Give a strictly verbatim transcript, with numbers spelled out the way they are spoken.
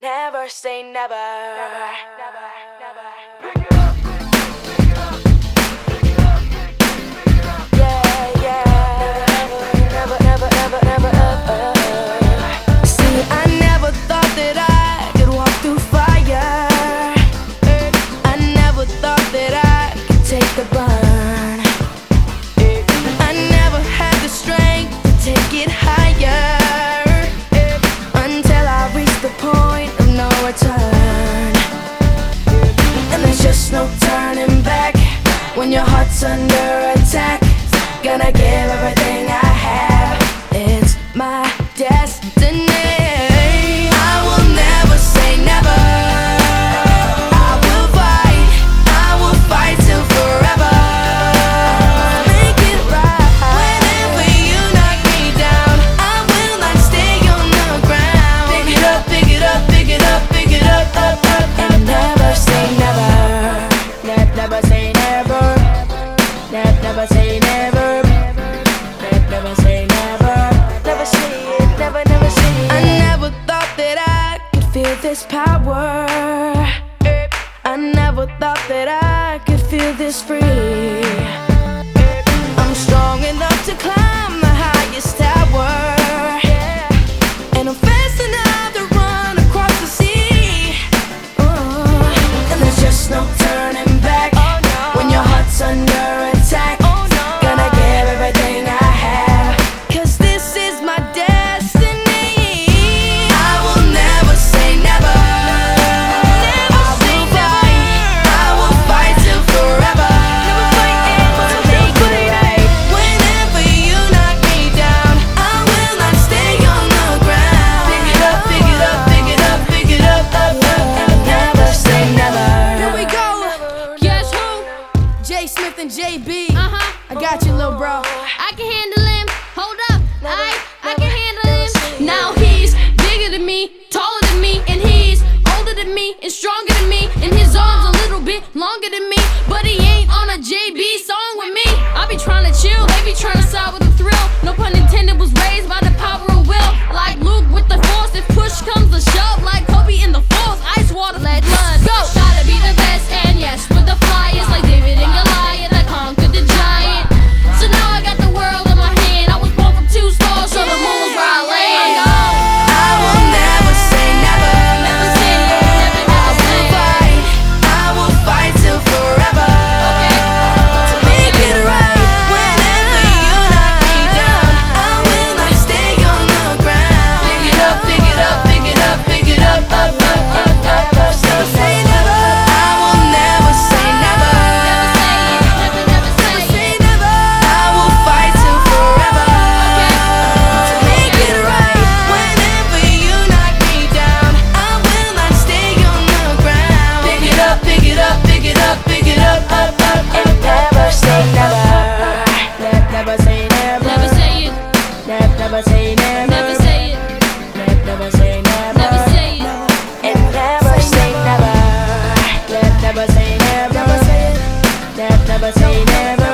Never say never. Never, never, never. Pick it up, pick it up, pick it up, pick it up. Yeah, yeah. Never, never, never, never, never. See, I never thought that I could walk through fire. I never thought that I could take the burn. I never had the strength to take it higher until I reached the point of no return. And there's just no turning back when your heart's under attack. Gonna give everything I have. It's my destiny. I will never say never. I will fight, I will fight till forever. Make it right. Whenever you knock me down, I will not stay on the ground. Pick it up, pick it up, pick it up, pick it up, up, up, up. And never say never. Ne- never say never. Ne- never say never. Ne- never say never. Never say it, never, never say it. I never thought that I could feel this power. I never thought that I could feel this free. I'm strong enough to climb the highest tower, and I'm fast enough to run across the sea. Uh, and there's just no turning back when your heart's under attack. Gonna give everything I have, 'cause this is my destiny. I will never say never. I will fight, I will fight till forever. Make it right. Whenever you knock me down, I will not stay on the ground. Pick it up, pick it up, pick it up, pick it up, up, up, up. Never say never. Here we go. Guess who? J Smith and J B. Uh-huh. I got you, little bro. I can handle him. Hold up. I I can handle him. Now he's bigger than me, taller than me, and he's older than me and stronger than me. And his arms a little bit longer than me, but he ain't on a J B song with me. I be trying to chill, they be trying to side with the thrill. No pun intended, was raised by the power of will. Like Luke with the force, if push comes to shove. Like Kobe in the force, ice water, let blood go. Gotta be the best, and yes, with the flyers like David and Goliath, I conquered the giant. So now I got the world in my hand. I was born from two stars, so the moon's where I land. I will never say never. Never say it, never, I never say will it. fight, I will fight till forever. To make it right. Whenever you knock me down, I will not stay on the ground. Pick it up, pick it up, pick it up, pick it up, up, up, up, up, up. So say never. I will never say never. Never, never say it. Say never. I will fight till forever. To make it right. Whenever you knock me down, I will not stay on the ground. Pick it up, pick it up, pick it up, pick it up, up, up, up. And never say never. Ne- Never say never. Never say it. Ne- Never say never. Never say it. Ne- Never say never. Never say it. And never say never. Ne- Never say never. Ne- Never say never.